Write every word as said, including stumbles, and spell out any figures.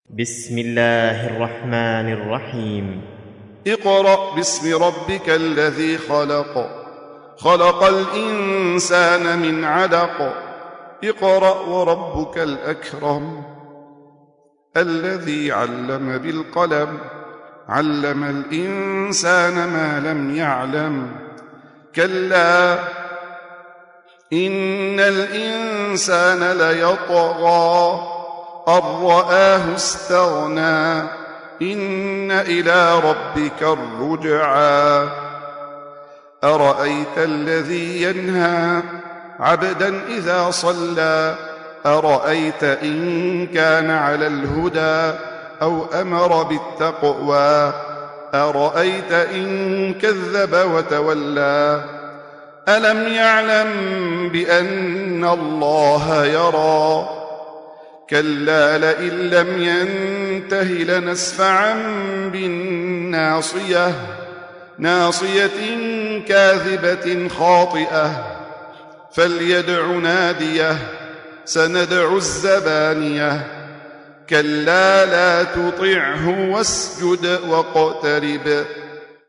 بسم الله الرحمن الرحيم. اقرأ باسم ربك الذي خلق خلق الإنسان من علق اقرأ وربك الأكرم الذي علم بالقلم علم الإنسان ما لم يعلم كلا إن الإنسان ليطغى أن رآه استغنى إن إلى ربك الرجعى أرأيت الذي ينهى عبدا إذا صلى أرأيت إن كان على الهدى أو أمر بالتقوى أرأيت إن كذب وتولى ألم يعلم بأن الله يرى كلا لئن لم ينته لنسفعا بالناصية ناصية كاذبة خاطئة فليدع ناديه سندع الزبانية كلا لا تطعه واسجد واقترب